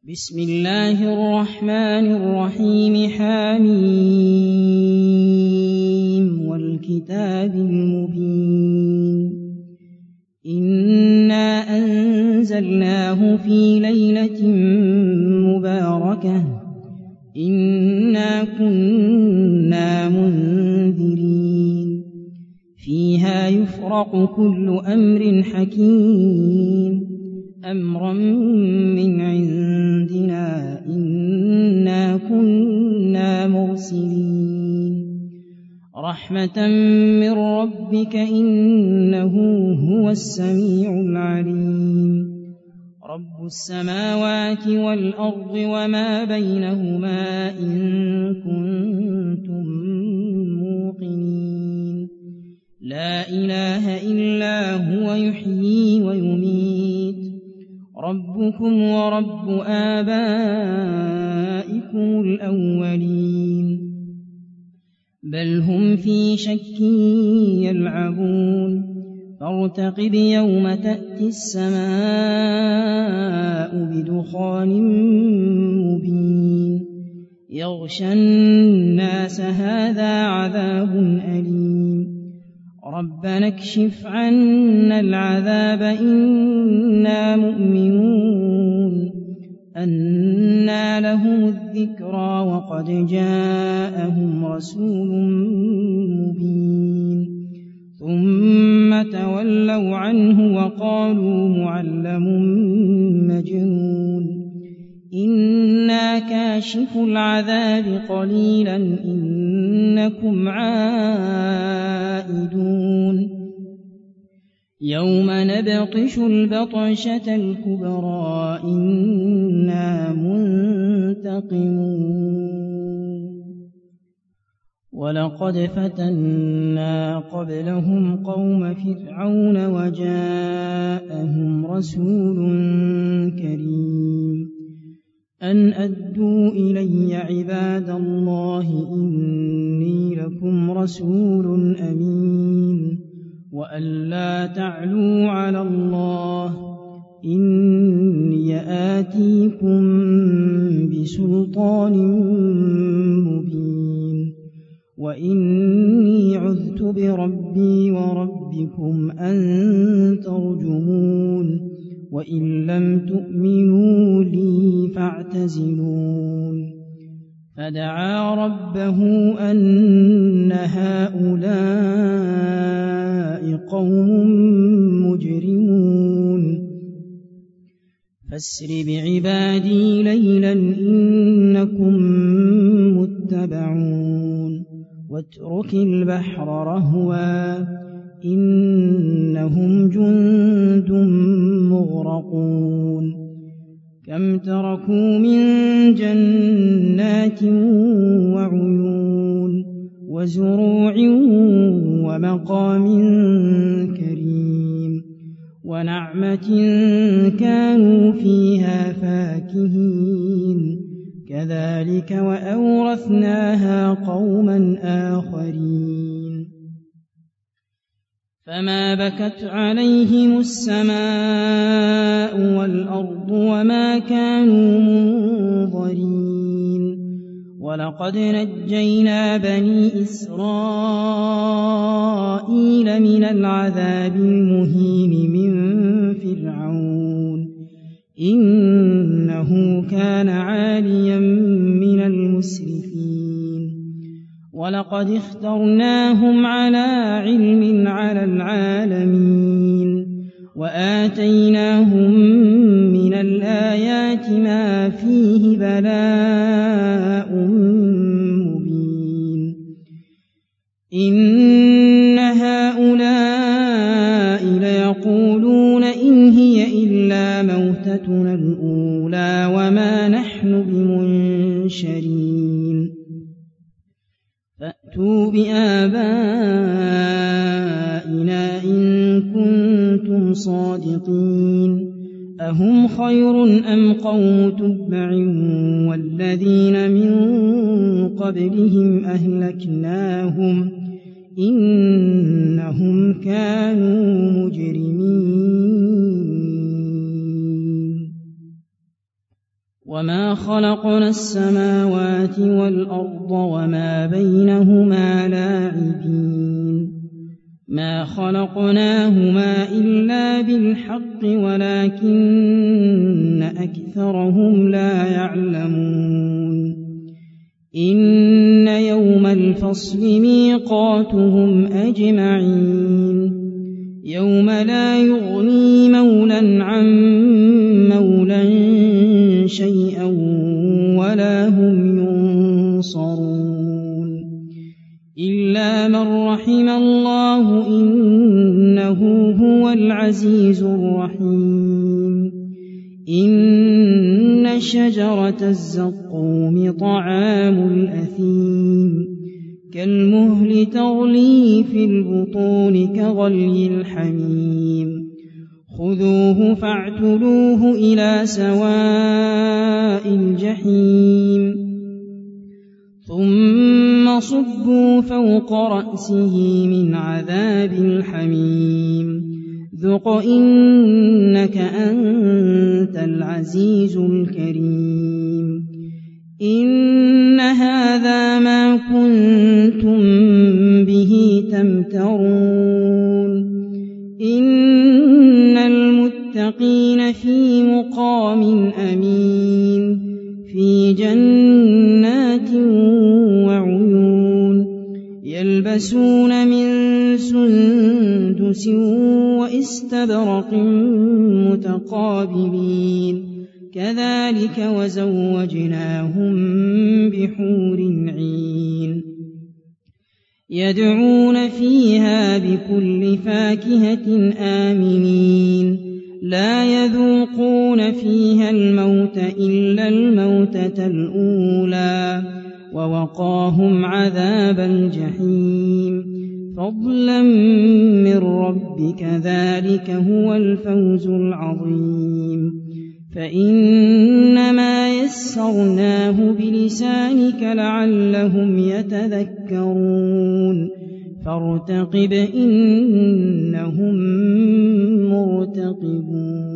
بسم الله الرحمن الرحيم حميم والكتاب المبين إنا أنزلناه في ليلة مباركة إنا كنا منذرين فيها يفرق كل أمر حكيم أمرا من عندنا إنا كنا مرسلين رحمة من ربك إنه هو السميع العليم رب السماوات والأرض وما بينهما إن كنتم موقنين لا إله إلا هو يحيي ويميت ربكم ورب آبائكم الأولين بل هم في شك يلعبون فارتقب يوم تأتي السماء بدخان مبين يغشى الناس هذا عذاب أليم ربنا اكشف عنا العذاب إنا مؤمنون أنى لهم الذكرى وقد جاءهم رسول مبين ثم تولوا عنه وقالوا معلم مجنون إنا كاشف العذاب قليلا إنكم عائدون يوم نبطش البطشة الكبرى إنا منتقمون ولقد فتنا قبلهم قوم فرعون وجاءهم رسول كريم أن أدوا إلي عباد الله إني لكم رسول أمين وأن لا تعلوا على الله إني آتيكم بسلطان مبين وإني عذت بربي وربكم أن ترجمون وإن لم تؤمنوا لي فاعتزلون فدعا ربه أن هؤلاء قوم مجرمون فاسر بعبادي ليلا إنكم متبعون واترك البحر رهوا إنهم جند مغرقون كم تركوا من جنات وعيون وزروع ومقام كريم ونعمة كانوا فيها فاكهين كذلك وأورثناها قوما آخرين فما بكت عليهم السماء والأرض وما كانوا منظرين ولقد نجينا بني إسرائيل من العذاب المهين من فرعون إنه كان عاليا من المسرفين ولقد اخترناهم على علم على العالمين وآتيناهم من الآيات ما فيه بلاء مبين إن هؤلاء ليقولون إن هي إلا موتتنا الأولى وما نحن بمنشرين فأتوا بآبائنا إن كنتم صادقين أهم خير أم قوم تبع والذين من قبلهم أهلكناهم إنهم كانوا مجرمين وما خلقنا السماوات والأرض وما بينهما لاعبين ما خلقناهما إلا بالحق ولكن أكثرهم لا يعلمون إن يوم الفصل ميقاتهم أجمعين يوم لا يغني مولا عن مولا شيئا ولا هم ينصرون إلا من رحم الله إنه هو العزيز الرحيم إن شجرة الزقوم طعام الأثيم كالمهل تغلي في البطون كغلي الحميم خذوه فاعتلوه إلى سواء الجحيم ثم صبوا فوق رأسه من عذاب الحميم ذق إنك أنت العزيز الكريم إن هذا ما كنتم به تمترون إن المتقين في مقام أمين في جنات وعيون يلبسون من سندس وإستبرق متقابلين كذلك وزوجناهم بحور عين يدعون فيها بكل فاكهة آمنين لا يذوقون فيها الموت إلا الموتة الأولى ووقاهم عذاب الجحيم فضلا من ربك ذلك هو الفوز العظيم فإنما يسرناه بلسانك لعلهم يتذكرون فارتقب إنهم مرتقبون